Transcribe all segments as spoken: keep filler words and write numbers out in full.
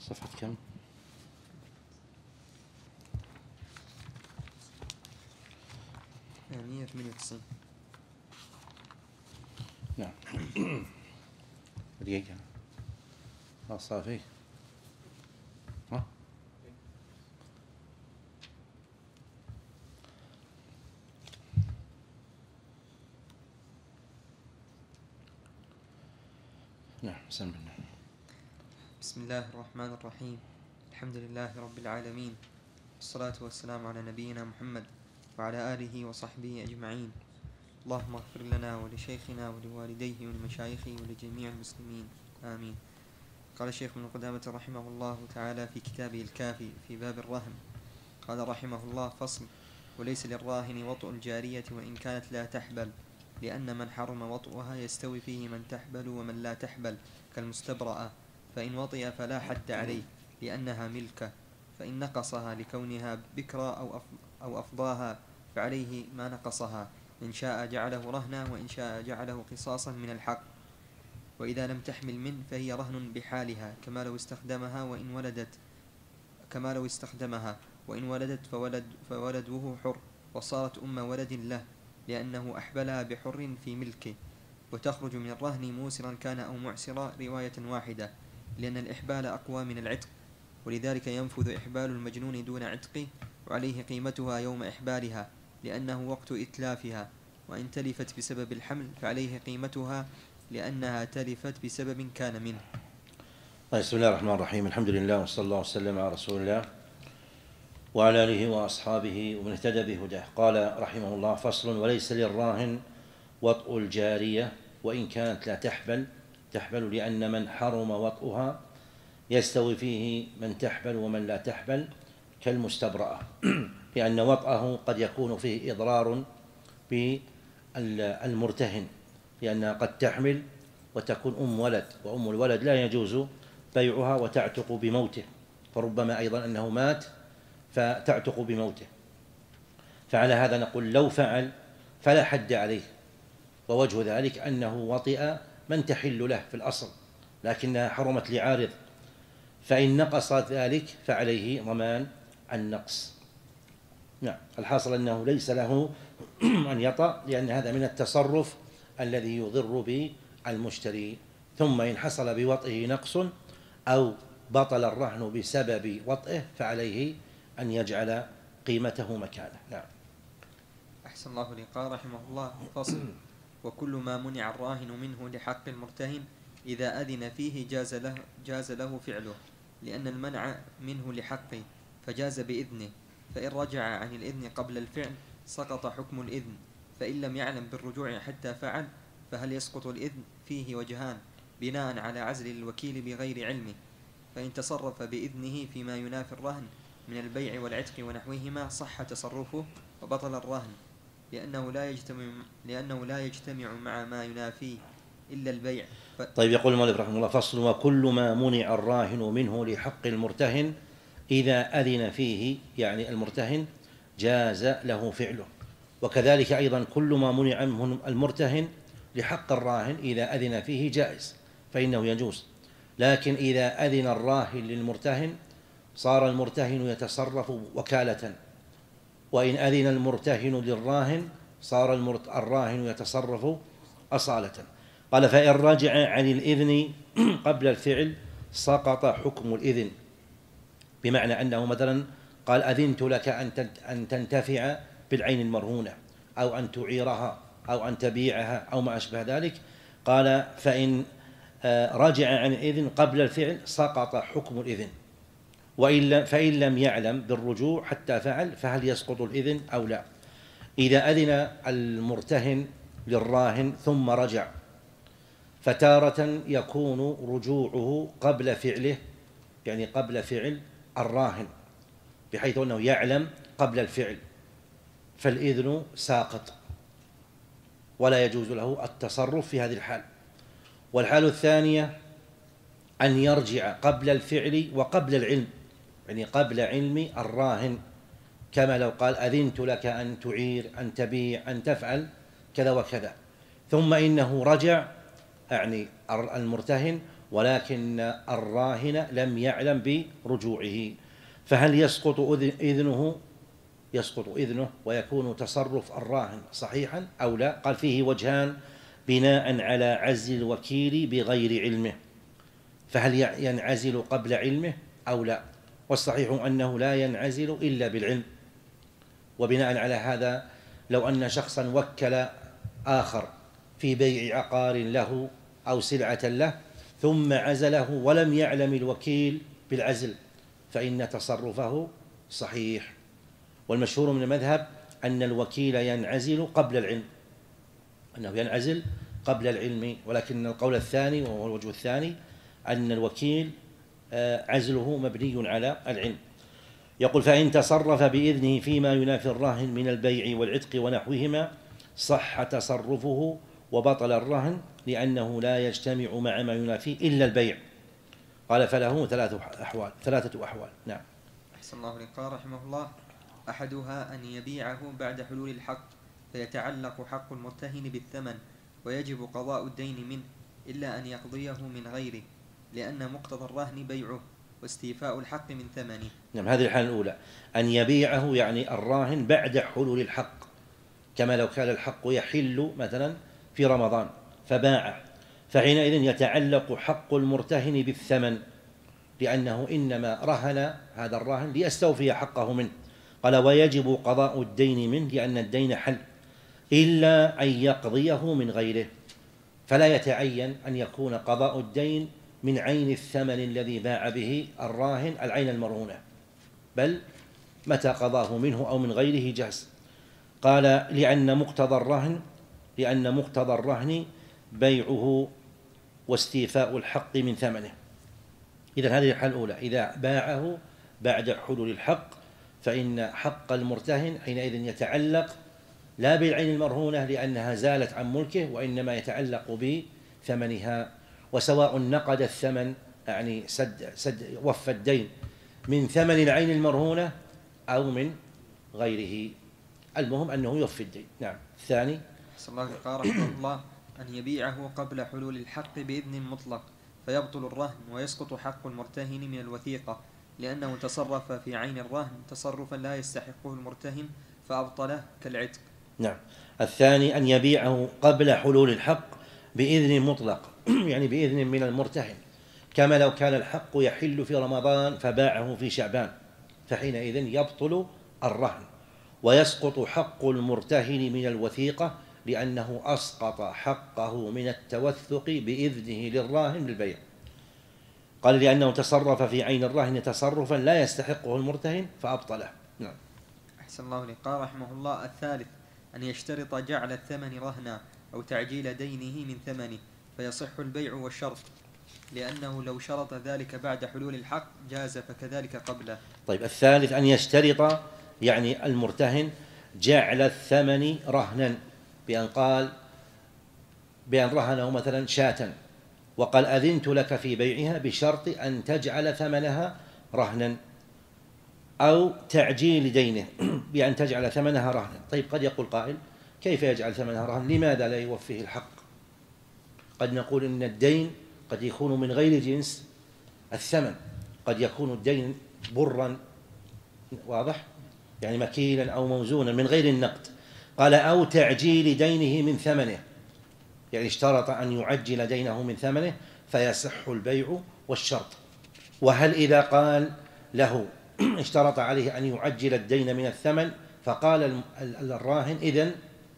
صفحة كم؟ مئة وثمانية وتسعين. نعم. دقيقة. ها صافي. ها؟ نعم سم بالله. بسم الله الرحمن الرحيم. الحمد لله رب العالمين، والصلاة والسلام على نبينا محمد وعلى آله وصحبه أجمعين. اللهم اغفر لنا ولشيخنا ولوالديه ولمشايخه ولجميع المسلمين آمين. قال الشيخ ابن قدامة رحمه الله تعالى في كتابه الكافي في باب الرهن، قال رحمه الله: فصل: وليس للراهن وطء الجارية وإن كانت لا تحبل، لأن من حرم وطئها يستوي فيه من تحبل ومن لا تحبل كالمستبرأة، فإن وطئ فلا حد عليه لأنها ملكة، فإن نقصها لكونها بكرة أو أو أفضاها فعليه ما نقصها، إن شاء جعله رهنا وإن شاء جعله قصاصا من الحق. وإذا لم تحمل منه فهي رهن بحالها كما لو استخدمها وإن ولدت كما لو استخدمها وإن ولدت فولد فولده حر، وصارت أم ولد له لأنه أحبلها بحر في ملكه. وتخرج من الرهن موسرا كان أو معسرا رواية واحدة، لأن الإحبال أقوى من العتق، ولذلك ينفذ إحبال المجنون دون عتقه، وعليه قيمتها يوم إحبالها لأنه وقت إتلافها، وإن تلفت بسبب الحمل فعليه قيمتها لأنها تلفت بسبب كان منه. بسم الله الرحمن الرحيم. الحمد لله وصلى الله وسلم على رسول الله وعلى آله وأصحابه ومن اهتدى بهداه. قال رحمه الله: فصل: وليس للراهن وطء الجارية وإن كانت لا تحبل تحبل لأن من حرم وطئها يستوي فيه من تحبل ومن لا تحبل كالمستبرأة، لأن وطئه قد يكون فيه إضرار بالمرتهن، لأنها قد تحمل وتكون أم ولد، وأم الولد لا يجوز بيعها وتعتق بموته، فربما أيضا أنه مات فتعتق بموته. فعلى هذا نقول لو فعل فلا حد عليه، ووجه ذلك أنه وطئ من تحل له في الأصل لكنها حرمت لعارض، فإن نقص ذلك فعليه ضمان النقص. نعم. الحاصل أنه ليس له أن يطأ، لأن هذا من التصرف الذي يضر بالمشتري. ثم إن حصل بوطئه نقص أو بطل الرهن بسبب وطئه فعليه أن يجعل قيمته مكانه. نعم. أحسن الله لي. قال رحمه الله: فصل: وكل ما منع الراهن منه لحق المرتهن إذا أذن فيه جاز له, جاز له فعله، لأن المنع منه لحقه فجاز بإذنه، فإن رجع عن الإذن قبل الفعل سقط حكم الإذن، فإن لم يعلم بالرجوع حتى فعل فهل يسقط الإذن؟ فيه وجهان بناء على عزل الوكيل بغير علمه، فإن تصرف بإذنه فيما ينافي الرهن من البيع والعتق ونحوهما صح تصرفه وبطل الرهن، لأنه لا يجتمع لأنه لا يجتمع مع ما ينافيه إلا البيع. ف... طيب، يقول المؤلف رحمه الله: فصل: وكل ما منع الراهن منه لحق المرتهن إذا أذن فيه، يعني المرتهن جاز له فعله، وكذلك أيضا كل ما منع منه المرتهن لحق الراهن إذا أذن فيه جائز فإنه يجوز. لكن إذا أذن الراهن للمرتهن صار المرتهن يتصرف وكالة، وإن أذن المرتهن للراهن صار الراهن يتصرف أصالة. قال: فإن رجع عن الإذن قبل الفعل سقط حكم الإذن، بمعنى أنه مثلا قال: أذنت لك أن تنتفع بالعين المرهونة أو أن تعيرها أو أن تبيعها أو ما أشبه ذلك. قال: فإن رجع عن الإذن قبل الفعل سقط حكم الإذن، وإن فإن لم يعلم بالرجوع حتى فعل فهل يسقط الإذن أو لا. إذا أذن المرتهن للراهن ثم رجع، فتارة يكون رجوعه قبل فعله، يعني قبل فعل الراهن، بحيث أنه يعلم قبل الفعل، فالإذن ساقط ولا يجوز له التصرف في هذه الحال. والحال الثانية أن يرجع قبل الفعل وقبل العلم، يعني قبل علم الراهن، كما لو قال: أذنت لك أن تعير أن تبيع أن تفعل كذا وكذا، ثم إنه رجع يعني المرتهن ولكن الراهن لم يعلم برجوعه، فهل يسقط إذنه يسقط إذنه ويكون تصرف الراهن صحيحا أو لا؟ قال فيه وجهان بناء على عزل الوكيل بغير علمه، فهل ينعزل قبل علمه أو لا؟ والصحيح أنه لا ينعزل إلا بالعلم. وبناء على هذا لو أن شخصا وكل آخر في بيع عقار له أو سلعة له ثم عزله ولم يعلم الوكيل بالعزل فإن تصرفه صحيح. والمشهور من المذهب أن الوكيل ينعزل قبل العلم، أنه ينعزل قبل العلم، ولكن القول الثاني وهو الوجه الثاني أن الوكيل عزله مبني على العلم. يقول فإن تصرف بإذنه فيما ينافي الراهن من البيع والعتق ونحوهما صح تصرفه وبطل الرهن لأنه لا يجتمع مع ما ينافيه إلا البيع. قال فله ثلاثة أحوال ثلاثة أحوال نعم. أحسن الله إليك. قال رحمه الله: أحدها أن يبيعه بعد حلول الحق فيتعلق حق المرتهن بالثمن ويجب قضاء الدين منه إلا أن يقضيه من غيره، لأن مقتضى الرهن بيعه واستيفاء الحق من ثمنه. نعم، هذه الحالة الأولى، أن يبيعه يعني الراهن بعد حلول الحق، كما لو كان الحق يحل مثلا في رمضان فباعه، فحينئذ يتعلق حق المرتهن بالثمن لأنه إنما رهن هذا الراهن ليستوفي حقه منه. قال ويجب قضاء الدين منه لأن الدين حل إلا أن يقضيه من غيره، فلا يتعين أن يكون قضاء الدين من عين الثمن الذي باع به الراهن العين المرهونة، بل متى قضاه منه أو من غيره جاز. قال لأن مقتضى الرهن لأن مقتضى الرهن بيعه واستيفاء الحق من ثمنه. إذن هذه الحالة الأولى، إذا باعه بعد حلول الحق فإن حق المرتهن حينئذ يتعلق لا بالعين المرهونة لأنها زالت عن ملكه، وإنما يتعلق بثمنها، وسواء نقد الثمن يعني سد, سد وفى الدين من ثمن العين المرهونة أو من غيره، المهم أنه يوفي الدين. نعم. الثاني صلى الله قال رحمه الله: أن يبيعه قبل حلول الحق بإذن مطلق فيبطل الرهن ويسقط حق المرتهن من الوثيقة لأنه تصرف في عين الرهن تصرفا لا يستحقه المرتهن فأبطله كالعتق. نعم. الثاني أن يبيعه قبل حلول الحق بإذن مطلق يعني بإذن من المرتهن، كما لو كان الحق يحل في رمضان فباعه في شعبان، فحينئذ يبطل الرهن ويسقط حق المرتهن من الوثيقة لأنه أسقط حقه من التوثق بإذنه للراهن بالبيع. قال لأنه تصرف في عين الراهن تصرفا لا يستحقه المرتهن فأبطله. نعم. أحسن الله إليك. قال رحمه الله: الثالث أن يشترط جعل الثمن رهنا أو تعجيل دينه من ثمنه فيصح البيع والشرط، لأنه لو شرط ذلك بعد حلول الحق جاز فكذلك قبله. طيب، الثالث أن يشترط يعني المرتهن جعل الثمن رهنا بأن قال بأن رهنه مثلا شاة وقال أذنت لك في بيعها بشرط أن تجعل ثمنها رهنا، أو تعجيل دينه بأن تجعل ثمنها رهنا. طيب، قد يقول قائل كيف يجعل ثمنها رهنا؟ لماذا لا يوفيه الحق؟ قد نقول إن الدين قد يكون من غير جنس الثمن، قد يكون الدين برا واضح يعني مكيلا أو موزونا من غير النقد. قال أو تعجيل دينه من ثمنه، يعني اشترط أن يعجل دينه من ثمنه فيصح البيع والشرط. وهل إذا قال له اشترط عليه أن يعجل الدين من الثمن فقال الراهن إذن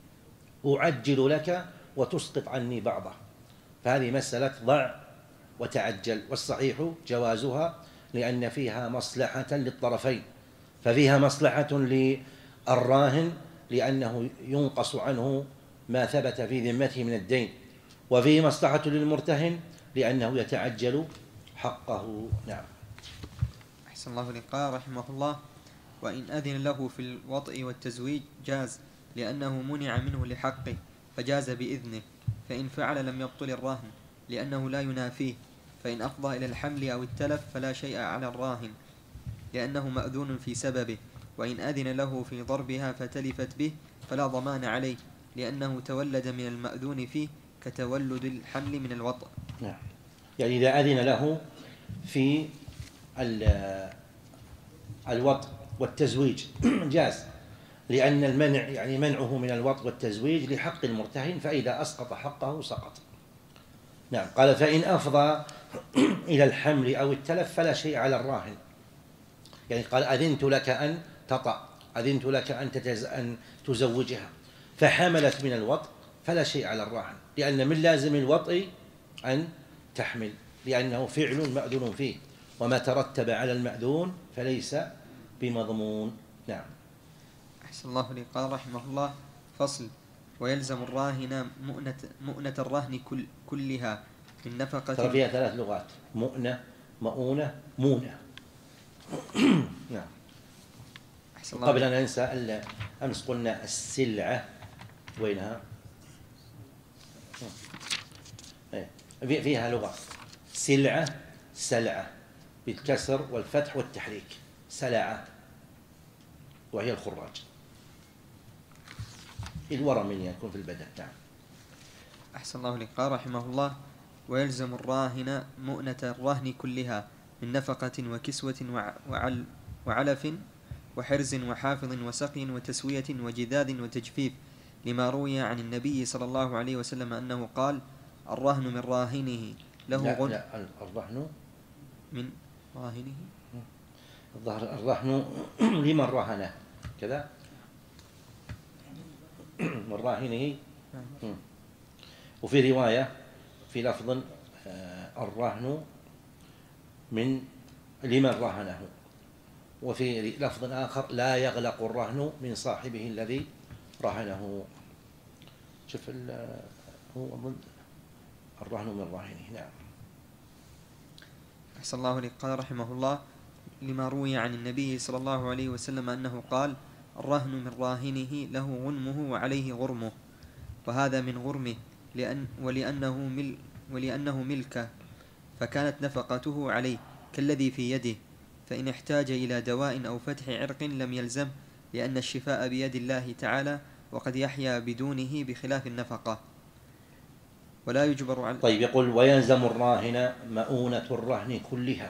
أعجل لك وتسقط عني بعضه، فهذه مسألة ضع وتعجل، والصحيح جوازها لأن فيها مصلحة للطرفين، ففيها مصلحة للراهن لأنه ينقص عنه ما ثبت في ذمته من الدين، وفيه مصلحة للمرتهن لأنه يتعجل حقه. نعم. أحسن الله إليك. قال رحمه الله: وإن أذن له في الوطء والتزويج جاز لأنه منع منه لحقه فجاز بإذنه، فإن فعل لم يبطل الراهن لأنه لا ينافيه، فإن أفضى إلى الحمل أو التلف فلا شيء على الراهن لأنه مأذون في سببه، وإن أذن له في ضربها فتلفت به فلا ضمان عليه لأنه تولد من المأذون فيه كتولد الحمل من الوطء. نعم. يعني إذا أذن له في الوطء والتزويج جاز، لأن المنع يعني منعه من الوطء والتزويج لحق المرتهن، فإذا أسقط حقه سقط. نعم. قال فإن أفضى إلى الحمل أو التلف فلا شيء على الراهن. يعني قال أذنت لك أن تطأ، أذنت لك أن, تتز... أن تزوجها، فحملت من الوطء فلا شيء على الراهن، لأن من لازم الوطء أن تحمل، لأنه فعل مأذون فيه، وما ترتب على المأذون فليس بمضمون. نعم. أحسن الله لي. قال رحمه الله: فصل: ويلزم الراهن مؤنة, مؤنة الرهن كل كلها من نفقة. ترى فيها ثلاث لغات: مؤنة، مؤونة، مونة. نعم. أحسن الله. قبل أن ننسى، أمس قلنا السلعة وينها؟ فيها لغة: سلعة، سلعة بالكسر والفتح والتحريك، سلعة، وهي الخراج، الورم من يكون في البدن. نعم. أحسن الله لك. قال رحمه الله: ويلزم الراهن مؤنة الرهن كلها من نفقة وكسوة وعل وعلف وحرز وحافظ وسقي وتسوية وجذاذ وتجفيف، لما روي عن النبي صلى الله عليه وسلم أنه قال: الرهن من راهنه له غن. لا, لا الرهن من راهنه، الظهر الرهن لمن رهنه كذا، من راهنه. وفي رواية في لفظ الرهن من لمن رهنه، وفي لفظ آخر لا يغلق الرهن من صاحبه الذي رهنه. شوف هو الرهن من راهنه. نعم. أحسن الله لك. قال رحمه الله: لما روي عن النبي صلى الله عليه وسلم أنه قال: الرهن من راهنه له غنمه وعليه غرمه، وهذا من غرمه لأن ولأنه, مل ولأنه ملكه، فكانت نفقته عليه كالذي في يده، فإن احتاج إلى دواء أو فتح عرق لم يلزم، لأن الشفاء بيد الله تعالى، وقد يحيا بدونه بخلاف النفقة، ولا يجبر على. طيب، يقول: ويلزم الراهن مؤونة الرهن كلها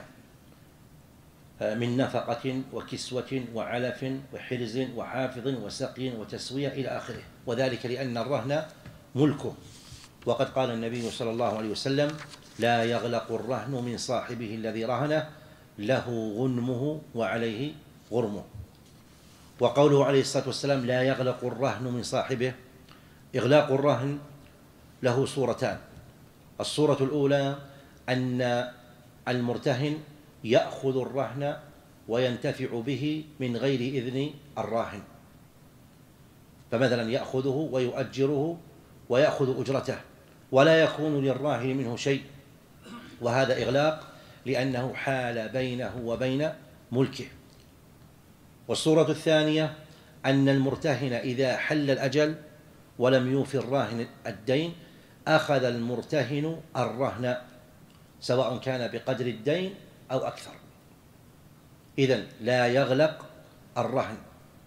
من نفقة وكسوة وعلف وحرز وحافظ وسقي وتسوية إلى آخره، وذلك لأن الرهن ملكه، وقد قال النبي صلى الله عليه وسلم: لا يغلق الرهن من صاحبه الذي رهنه، له غنمه وعليه غرمه. وقوله عليه الصلاة والسلام: لا يغلق الرهن من صاحبه، إغلاق الرهن له صورتان: الصورة الأولى أن المرتهن يأخذ الرهن وينتفع به من غير إذن الراهن، فمثلا يأخذه ويؤجره ويأخذ أجرته ولا يكون للراهن منه شيء، وهذا إغلاق لأنه حال بينه وبين ملكه. والصورة الثانية أن المرتهن إذا حل الأجل ولم يوفي الراهن الدين، أخذ المرتهن الرهن سواء كان بقدر الدين أو أكثر. إذن لا يغلق الرهن.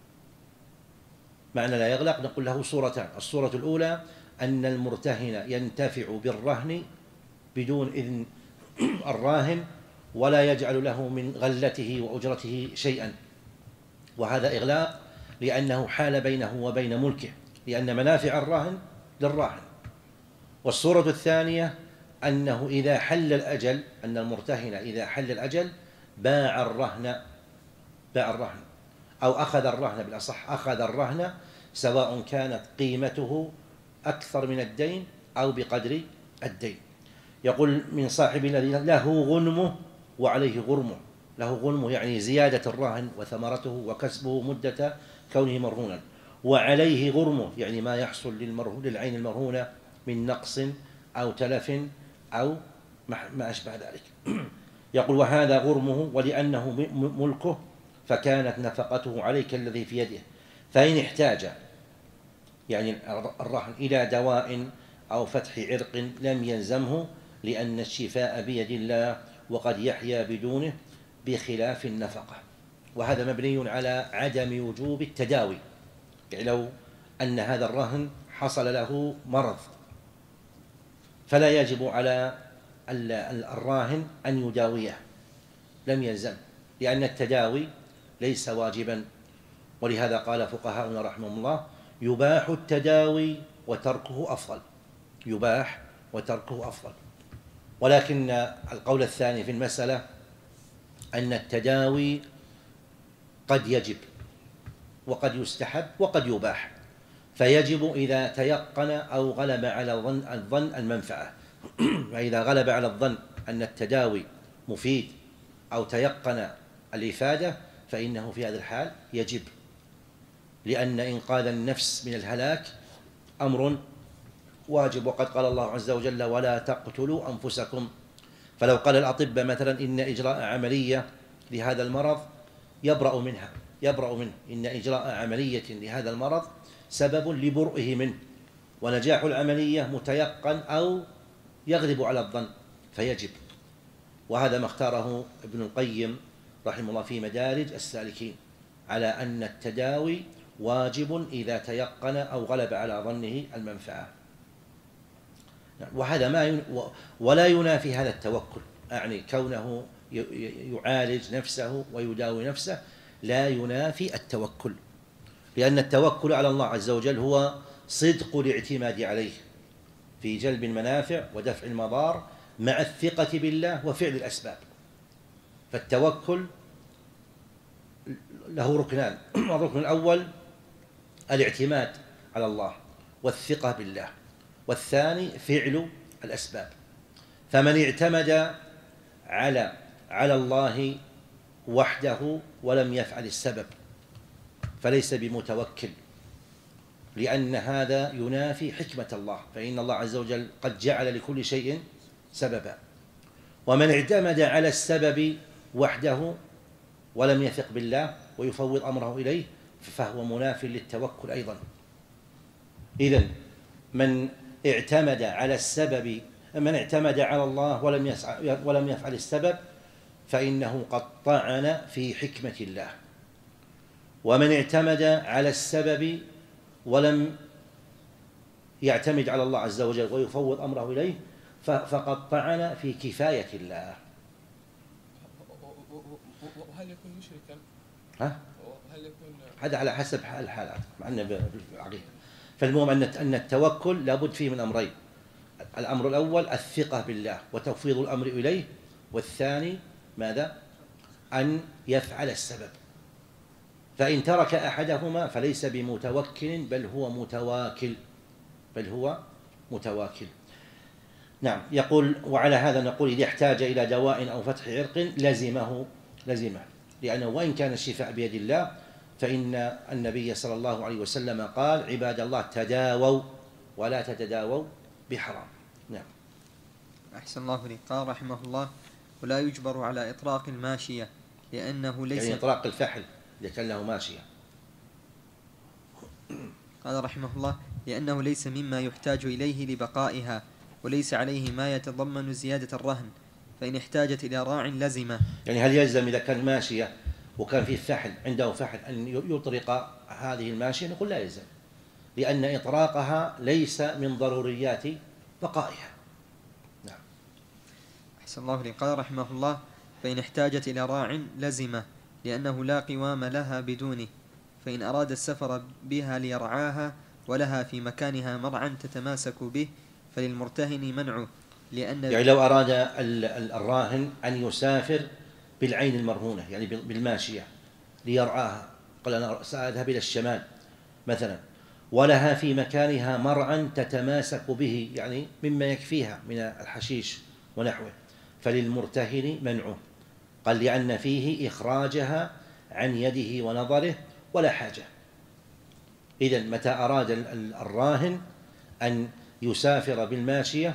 معنى لا يغلق نقول له صورتان: الصورة الأولى أن المرتهن ينتفع بالرهن بدون إذن الراهن ولا يجعل له من غلته وأجرته شيئا، وهذا إغلاق لأنه حال بينه وبين ملكه، لأن منافع الراهن للراهن. والصورة الثانية أنه إذا حل الأجل، أن المرتهن إذا حل الأجل باع الرهن باع الرهن أو أخذ الرهن، بالأصح أخذ الرهن، سواء كانت قيمته أكثر من الدين أو بقدر الدين. يقول: من صاحب الذي له غنمه وعليه غرمه. له غنمه يعني زيادة الرهن وثمرته وكسبه مدة كونه مرهونا، وعليه غرمه يعني ما يحصل للعين المرهونة من نقص أو تلف أو ما أشبه ذلك. يقول: وهذا غرمه ولأنه ملكه، فكانت نفقته عليه كالذي في يده، فإن احتاج يعني الرهن إلى دواء أو فتح عرق لم يلزمه، لأن الشفاء بيد الله، وقد يحيا بدونه بخلاف النفقة. وهذا مبني على عدم وجوب التداوي، يعني لو أن هذا الرهن حصل له مرض فلا يجب على الراهن أن يداويه، لم يلزم، لأن التداوي ليس واجبا. ولهذا قال فقهاؤنا رحمهم الله: يباح التداوي وتركه أفضل، يباح وتركه أفضل. ولكن القول الثاني في المسألة أن التداوي قد يجب وقد يستحب وقد يباح، فيجب إذا تيقن أو غلب على الظن الظن المنفعة. فإذا غلب على الظن أن التداوي مفيد أو تيقن الإفادة فإنه في هذا الحال يجب، لأن إنقاذ النفس من الهلاك أمر واجب. وقد قال الله عز وجل: ولا تقتلوا أنفسكم. فلو قال الأطباء مثلا إن إجراء عملية لهذا المرض يبرأ منها يبرأ منه إن إجراء عملية لهذا المرض سبب لبرئه منه، ونجاح العملية متيقن أو يغلب على الظن فيجب. وهذا ما اختاره ابن القيم رحمه الله في مدارج السالكين، على أن التداوي واجب إذا تيقن أو غلب على ظنه المنفعة. وهذا ما ين... ولا ينافي هذا التوكل، يعني كونه يعالج نفسه ويداوي نفسه لا ينافي التوكل، لأن التوكل على الله عز وجل هو صدق الاعتماد عليه في جلب المنافع ودفع المضار مع الثقة بالله وفعل الأسباب. فالتوكل له ركنان: الركن الأول الاعتماد على الله والثقة بالله، والثاني فعل الأسباب. فمن اعتمد على على الله وحده ولم يفعل السبب فليس بمتوكل، لأن هذا ينافي حكمة الله، فإن الله عز وجل قد جعل لكل شيء سببا. ومن اعتمد على السبب وحده ولم يثق بالله ويفوض أمره إليه فهو مناف للتوكل أيضا. إذن من اعتمد على السبب من اعتمد على الله ولم يسعى ولم يفعل السبب فإنه قد طعن في حكمة الله، ومن اعتمد على السبب ولم يعتمد على الله عز وجل ويفوض أمره إليه فقد طعن في كفاية الله. وهل يكون مشركا؟ ها؟ وهل يكون هذا على حسب الحالات مع أنه بالعقيدة. فالمهم أن التوكل لابد فيه من أمرين: الأمر الأول الثقة بالله وتفويض الأمر إليه، والثاني ماذا؟ أن يفعل السبب. فإن ترك أحدهما فليس بمتوكل بل هو متواكل بل هو متواكل. نعم. يقول: وعلى هذا نقول إذا احتاج إلى دواء أو فتح عرق لزمه لزمه لأنه وإن كان الشفاء بيد الله فإن النبي صلى الله عليه وسلم قال: عباد الله تداووا ولا تتداووا بحرام. نعم. أحسن الله إليك. قال رحمه الله: ولا يجبر على إطراق الماشية لأنه ليس يعني إطراق الفحل إذا كان له ماشية. قال رحمه الله: لأنه ليس مما يحتاج إليه لبقائها، وليس عليه ما يتضمن زيادة الرهن، فإن احتاجت إلى راع لزمه. يعني هل يلزم إذا كان ماشية وكان فيه فحل عنده فحل أن يطرق هذه الماشية؟ نقول لا يلزم، لأن إطراقها ليس من ضروريات بقائها. نعم. أحسن الله إليك. قال رحمه الله: فإن احتاجت إلى راع لزمه لأنه لا قوام لها بدونه، فإن أراد السفر بها ليرعاها ولها في مكانها مرعا تتماسك به فللمرتهن منعه، لأن يعني لو أراد الراهن أن يسافر بالعين المرهونة يعني بالماشية ليرعاها، قال أنا سأذهب إلى الشمال مثلا، ولها في مكانها مرعا تتماسك به يعني مما يكفيها من الحشيش ونحوه، فللمرتهن منعه. قال: لأن فيه إخراجها عن يده ونظره ولا حاجة. إذن متى أراد الراهن أن يسافر بالماشية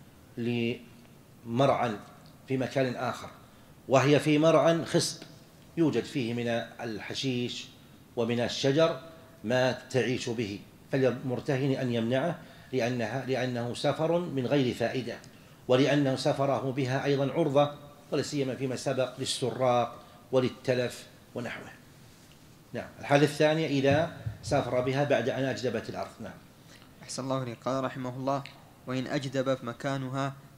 لمرعا في مكان آخر وهي في مرعا خصب يوجد فيه من الحشيش ومن الشجر ما تعيش به، فللمرتهن أن يمنعه لأنها لأنه سفر من غير فائدة، ولأنه سفره بها أيضا عرضة ولا سيما فيما سبق للسراق وللتلف ونحوه. نعم. الحالة الثانية إذا سافر بها بعد أن أجدبت الأرض. نعم. أحسن الله إليك. قال رحمه الله: وإن أجدب مكانها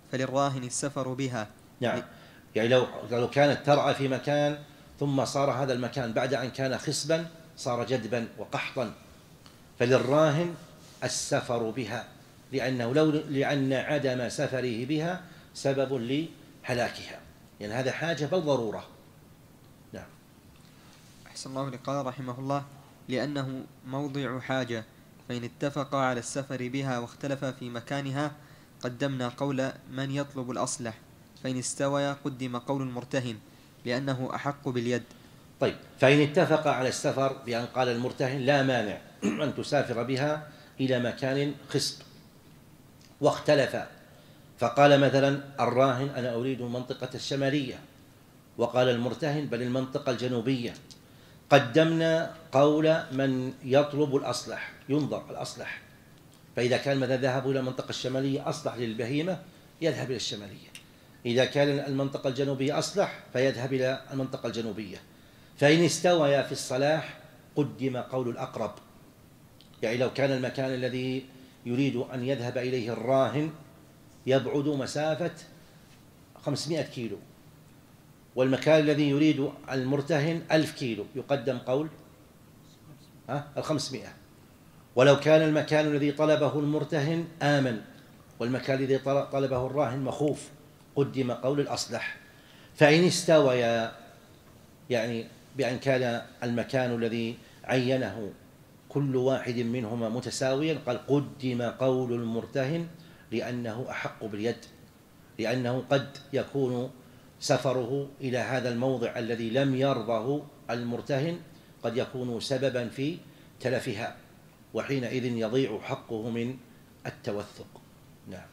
فللراهن السفر بها. نعم، يعني لو لو كانت ترعى في مكان ثم صار هذا المكان بعد أن كان خصبا صار جدبا وقحطا، فللراهن السفر بها، لأنه لو لأن عدم سفره بها سبب لهلاكها، يعني هذا حاجة بل ضرورة. نعم. أحسن الله إليك. قال رحمه الله: لأنه موضع حاجة، فإن اتفقا على السفر بها واختلفا في مكانها قدمنا قول من يطلب الأصلح، فإن استويا قدم قول المرتهن لأنه أحق باليد. طيب، فإن اتفق على السفر بأن قال المرتهن لا مانع أن تسافر بها إلى مكان خصب، واختلف، فقال مثلا الراهن أنا أريد المنطقة الشمالية، وقال المرتهن بل المنطقة الجنوبية، قدمنا قول من يطلب الأصلح، ينظر الأصلح، فإذا كان مثلا ذهب إلى المنطقة الشمالية أصلح للبهيمة يذهب إلى الشمالية، إذا كان المنطقة الجنوبية أصلح فيذهب إلى المنطقة الجنوبية. فإن استويا في الصلاح قدم قول الأقرب، يعني لو كان المكان الذي يريد أن يذهب إليه الراهن يبعد مسافة خمسمائة كيلو، والمكان الذي يريد المرتهن ألف كيلو، يقدم قول الخمسمائة. ولو كان المكان الذي طلبه المرتهن آمن والمكان الذي طلبه الراهن مخوف قدم قول الأصلح. فإن استويا، يعني بأن كان المكان الذي عينه كل واحد منهما متساويا، قال قدم قول المرتهن لأنه أحق باليد، لأنه قد يكون سفره إلى هذا الموضع الذي لم يرضه المرتهن قد يكون سببا في تلفها، وحينئذ يضيع حقه من التوثق. نعم.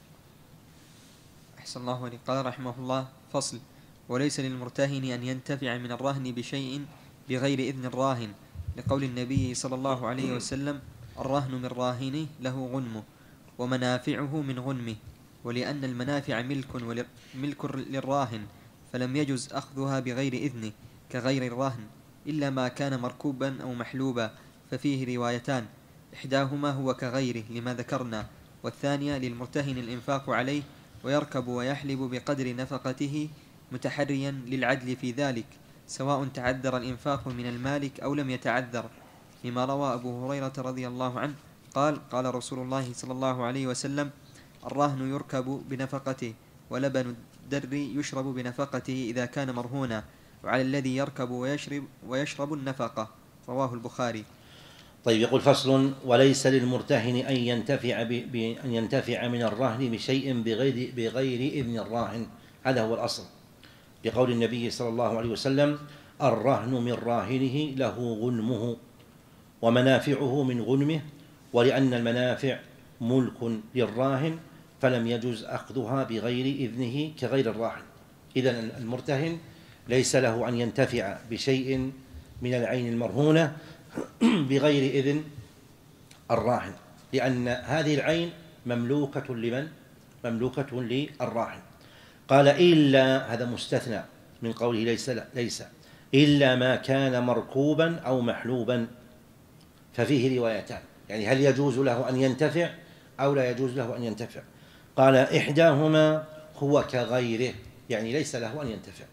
أحسن الله عليك. قال رحمه الله: فصل: وليس للمرتهن أن ينتفع من الرهن بشيء بغير إذن الراهن، لقول النبي صلى الله عليه وسلم: الرهن من راهنه له غنمه ومنافعه من غنمه، ولأن المنافع ملك, ملك للراهن فلم يجز أخذها بغير إذنه كغير الرهن إلا ما كان مركوبا أو محلوبا، ففيه روايتان: إحداهما هو كغيره لما ذكرنا، والثانية للمرتهن الإنفاق عليه ويركب ويحلب بقدر نفقته متحريا للعدل في ذلك، سواء تعذر الإنفاق من المالك أو لم يتعذر، لما روى أبو هريرة رضي الله عنه قال: قال رسول الله صلى الله عليه وسلم: الرهن يركب بنفقته، ولبن الدر يشرب بنفقته إذا كان مرهونا، وعلى الذي يركب ويشرب, ويشرب النفقة. رواه البخاري. طيب، يقول: فصل: وليس للمرتهن أن ينتفع, بأن ينتفع من الرهن بشيء بغير, بغير إذن الراهن، هذا هو الأصل، لقول النبي صلى الله عليه وسلم: الرهن من راهنه له غنمه ومنافعه من غنمه، ولأن المنافع ملك للراهن فلم يجوز أخذها بغير إذنه كغير الراهن. إذن المرتهن ليس له أن ينتفع بشيء من العين المرهونة بغير إذن الراهن، لأن هذه العين مملوكة لمن؟ مملوكة للراهن. قال: إلا، هذا مستثنى من قوله ليس, ليس إلا ما كان مركوبا أو محلوبا، ففيه روايتان، يعني هل يجوز له أن ينتفع أو لا يجوز له أن ينتفع؟ قال: إحداهما هو كغيره، يعني ليس له أن ينتفع،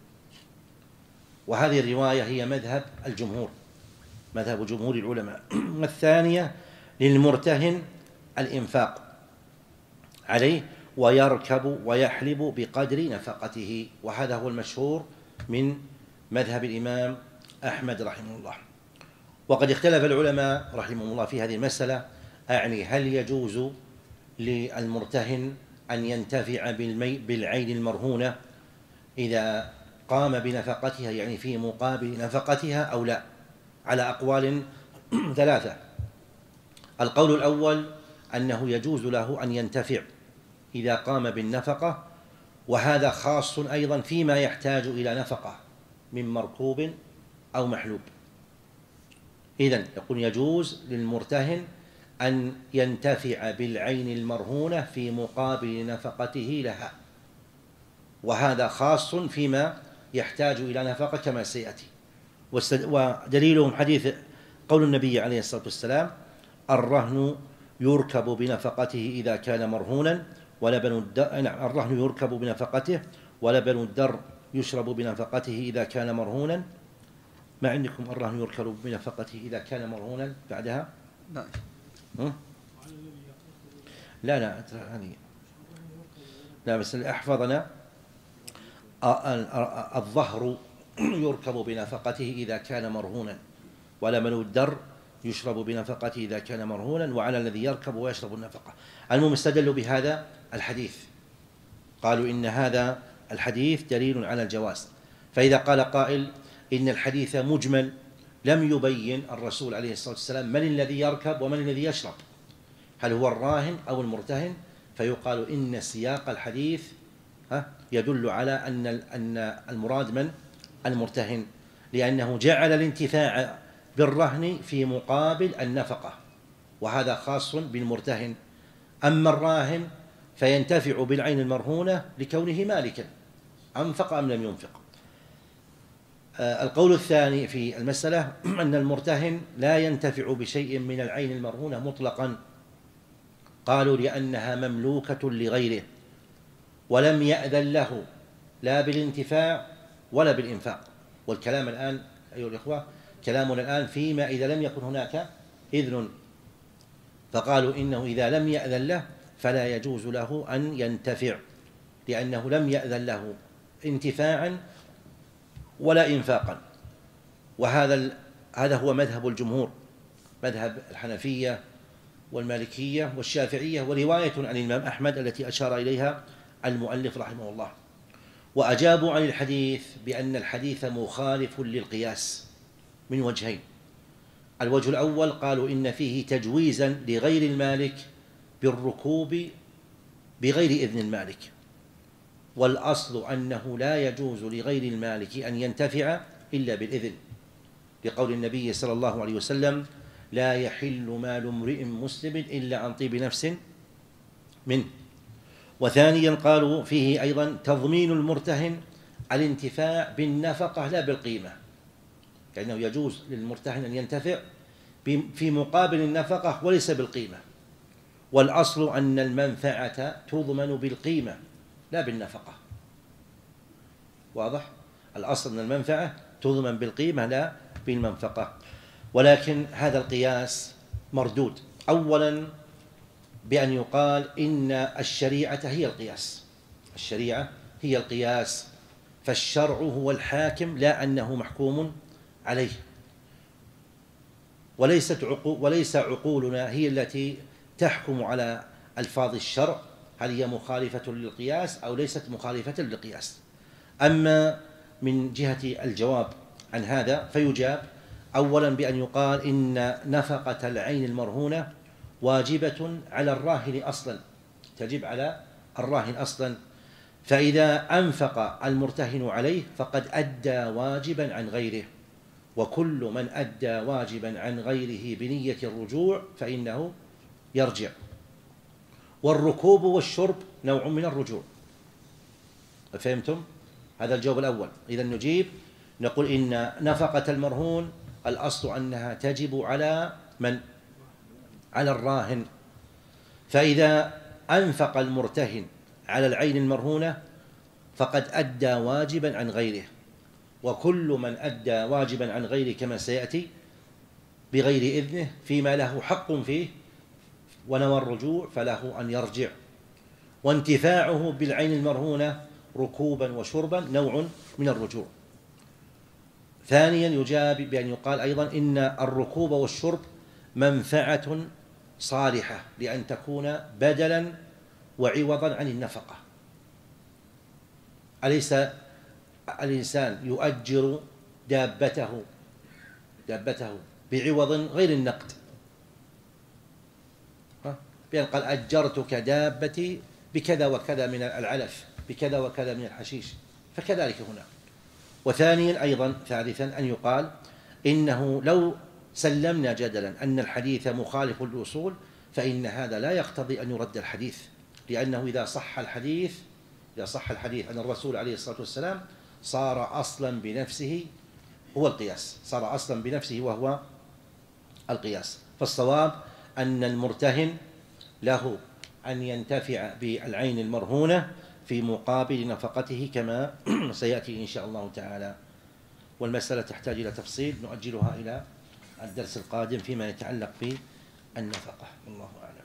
وهذه الرواية هي مذهب الجمهور، مذهب جمهور العلماء. والثانية للمرتهن الإنفاق عليه ويركب ويحلب بقدر نفقته، وهذا هو المشهور من مذهب الإمام أحمد رحمه الله. وقد اختلف العلماء رحمه الله في هذه المسألة، أعني هل يجوز للمرتهن أن ينتفع بالعين المرهونة إذا قام بنفقتها، يعني في مقابل نفقتها، أو لا، على أقوال ثلاثة. القول الأول أنه يجوز له أن ينتفع إذا قام بالنفقة، وهذا خاص أيضا فيما يحتاج إلى نفقة من مركوب أو محلوب. إذن يقول يجوز للمرتهن أن ينتفع بالعين المرهونة في مقابل نفقته لها، وهذا خاص فيما يحتاج إلى نفقة كما سيأتي. ودليلهم حديث قول النبي عليه الصلاة والسلام: الرهن يركب بنفقته إذا كان مرهونا، ولبن الدر نعم الرهن يركب بنفقته، ولبن الدر يشرب بنفقته إذا كان مرهونا. ما عندكم الرهن يركب بنفقته إذا كان مرهونا بعدها؟ لا. لا لا هذه لا، بس اللي أحفظنا الظهر يركب بنفقته إذا كان مرهونا، ولبن الدر يشرب بنفقته إذا كان مرهونا، وعلى الذي يركب ويشرب النفقة. المهم استدلوا بهذا الحديث، قالوا إن هذا الحديث دليل على الجواز. فإذا قال قائل إن الحديث مجمل لم يبين الرسول عليه الصلاة والسلام من الذي يركب ومن الذي يشرب، هل هو الراهن أو المرتهن، فيقال إن سياق الحديث يدل على أن أن المراد من المرتهن، لأنه جعل الانتفاع بالرهن في مقابل النفقة، وهذا خاص بالمرتهن. أما الراهن فينتفع بالعين المرهونة لكونه مالكا، أنفق أم لم ينفق. القول الثاني في المسألة أن المرتهن لا ينتفع بشيء من العين المرهونة مطلقا، قالوا لأنها مملوكة لغيره ولم يأذن له لا بالانتفاع ولا بالإنفاق. والكلام الآن أيها الإخوة كلامنا الآن فيما إذا لم يكن هناك إذن، فقالوا إنه إذا لم يأذن له فلا يجوز له أن ينتفع، لأنه لم يأذن له انتفاعا ولا إنفاقا. وهذا هذا هو مذهب الجمهور، مذهب الحنفية والمالكية والشافعية، ورواية عن الإمام أحمد التي أشار إليها المؤلف رحمه الله. وأجابوا عن الحديث بأن الحديث مخالف للقياس من وجهين. الوجه الأول قالوا إن فيه تجويزا لغير المالك بالركوب بغير إذن المالك، والأصل أنه لا يجوز لغير المالك أن ينتفع إلا بالإذن، لقول النبي صلى الله عليه وسلم: لا يحل مال امرئ مسلم إلا عن طيب نفس منه. وثانيا قالوا فيه أيضا تضمين المرتهن الانتفاع بالنفقة لا بالقيمة، لأنه يعني يجوز للمرتهن أن ينتفع في مقابل النفقة وليس بالقيمة، والأصل أن المنفعة تضمن بالقيمة لا بالنفقة. واضح؟ الأصل أن المنفعة تضمن بالقيمة لا بالمنفقة. ولكن هذا القياس مردود، أولا بأن يقال إن الشريعة هي القياس، الشريعة هي القياس، فالشرع هو الحاكم لا أنه محكوم عليه، وليست عقول وليس عقولنا هي التي تحكم على ألفاظ الشرع هل هي مخالفة للقياس أو ليست مخالفة للقياس. أما من جهة الجواب عن هذا فيجاب أولا بأن يقال إن نفقة العين المرهونة واجبة على الراهن أصلا، تجب على الراهن أصلا، فإذا أنفق المرتهن عليه فقد أدى واجبا عن غيره، وكل من أدى واجبا عن غيره بنية الرجوع فإنه يرجع. والركوب والشرب نوع من الرجوع. فهمتم؟ هذا الجواب الأول. إذا نجيب نقول إن نفقة المرهون الأصل أنها تجب على من؟ على الراهن، فإذا أنفق المرتهن على العين المرهونة فقد أدى واجبا عن غيره، وكل من أدى واجبا عن غيره كما سيأتي بغير إذنه فيما له حق فيه ونوى الرجوع فله أن يرجع. وانتفاعه بالعين المرهونة ركوبا وشربا نوع من الرجوع. ثانيا يجاب بأن يقال أيضا إن الركوب والشرب منفعة صالحة لأن تكون بدلا وعوضا عن النفقة. أليس الإنسان يؤجر دابته دابته بعوض غير النقد؟ بأن قال أجرتك دابتي بكذا وكذا من العلف بكذا وكذا من الحشيش، فكذلك هنا. وثانيا أيضا ثالثا أن يقال إنه لو سلمنا جدلا أن الحديث مخالف للأصول فإن هذا لا يقتضي أن يرد الحديث، لأنه إذا صح الحديث إذا صح الحديث عن الرسول عليه الصلاة والسلام صار أصلا بنفسه هو القياس، صار أصلا بنفسه وهو القياس. فالصواب أن المرتهن له أن ينتفع بالعين المرهونة في مقابل نفقته كما سيأتي إن شاء الله تعالى. والمسألة تحتاج إلى تفصيل نؤجلها إلى الدرس القادم فيما يتعلق بالنفقة. الله أعلم.